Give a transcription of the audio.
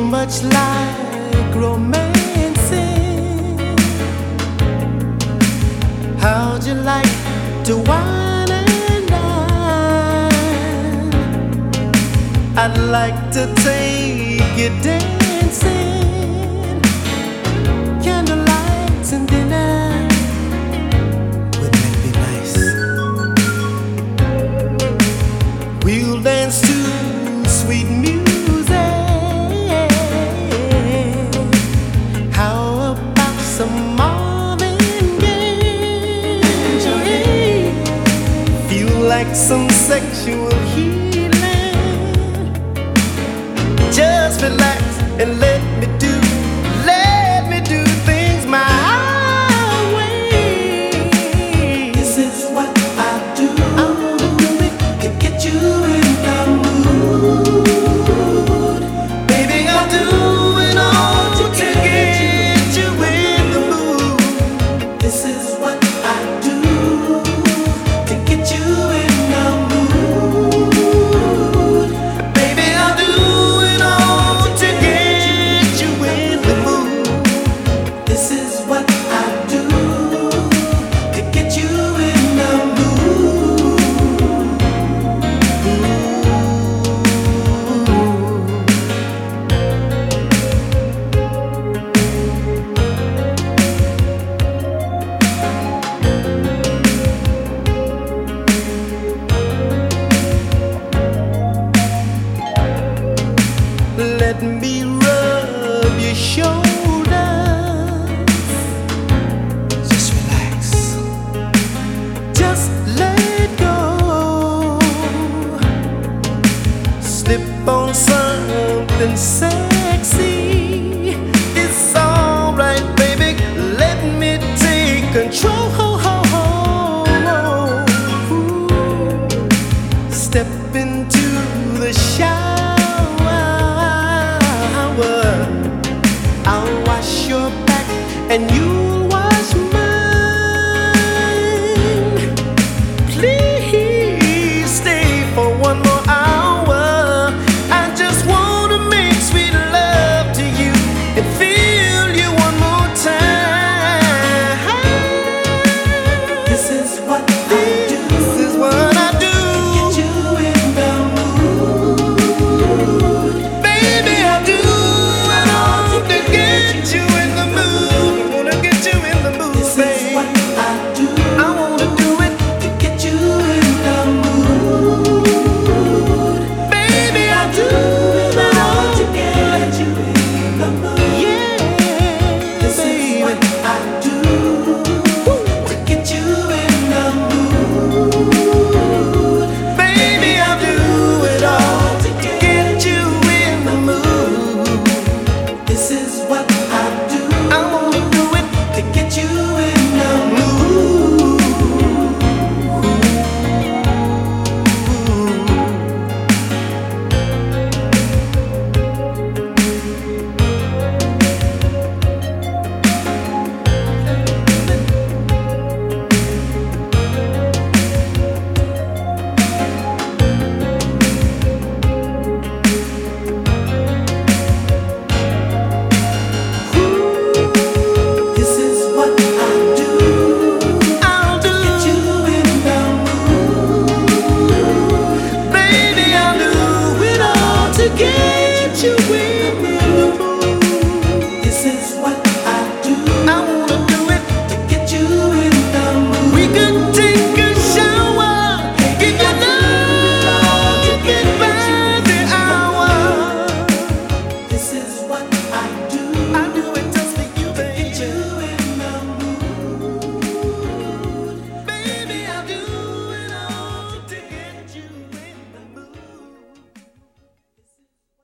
much like romancing. How'd you like to wine and dine? I'd like to take you dancing, candlelights and dinner. Wouldn't that be nice? We'll dance to sweet music. How about some Marvin Gaye? Feel like some sexual healing. Just relax and let me do things my way. This is what I do. I'll do it to get you in the mood. Baby, I'll do it all to get you in the mood. This is what I do to get you in the mood. Baby, I'll do it all to get you in the mood. This is what I do to get you in the mood. Let me rub your shoulders. Just relax. Just let go. Slip on something sexy.